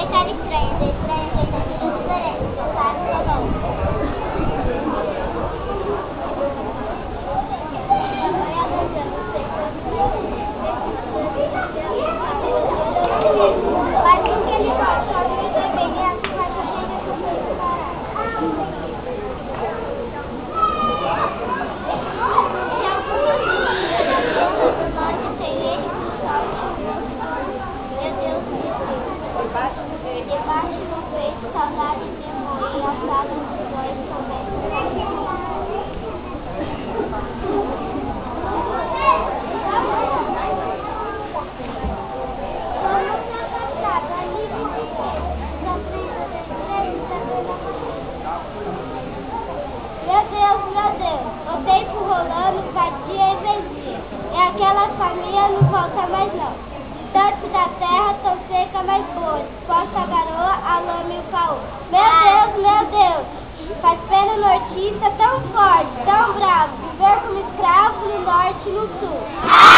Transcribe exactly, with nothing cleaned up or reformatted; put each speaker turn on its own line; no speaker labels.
Aceitar estranho, ser estranho, aceitar vida diferente. Claro, tá bom. Mas o que ele gosta, só me beber e assim vai fazer isso parar. Debaixo do peito, saudade de morrer, a sala dos dois começa. Meu Deus, meu Deus, o tempo rolando, vadia e vazia. E aquela família não volta mais não. Distante da terra, tão seca, mas boa. Disposta a garoa, a lama e o caô. Meu Deus, meu Deus, faz pena nortista tão forte, tão bravo. Viver como escravo no norte e no sul.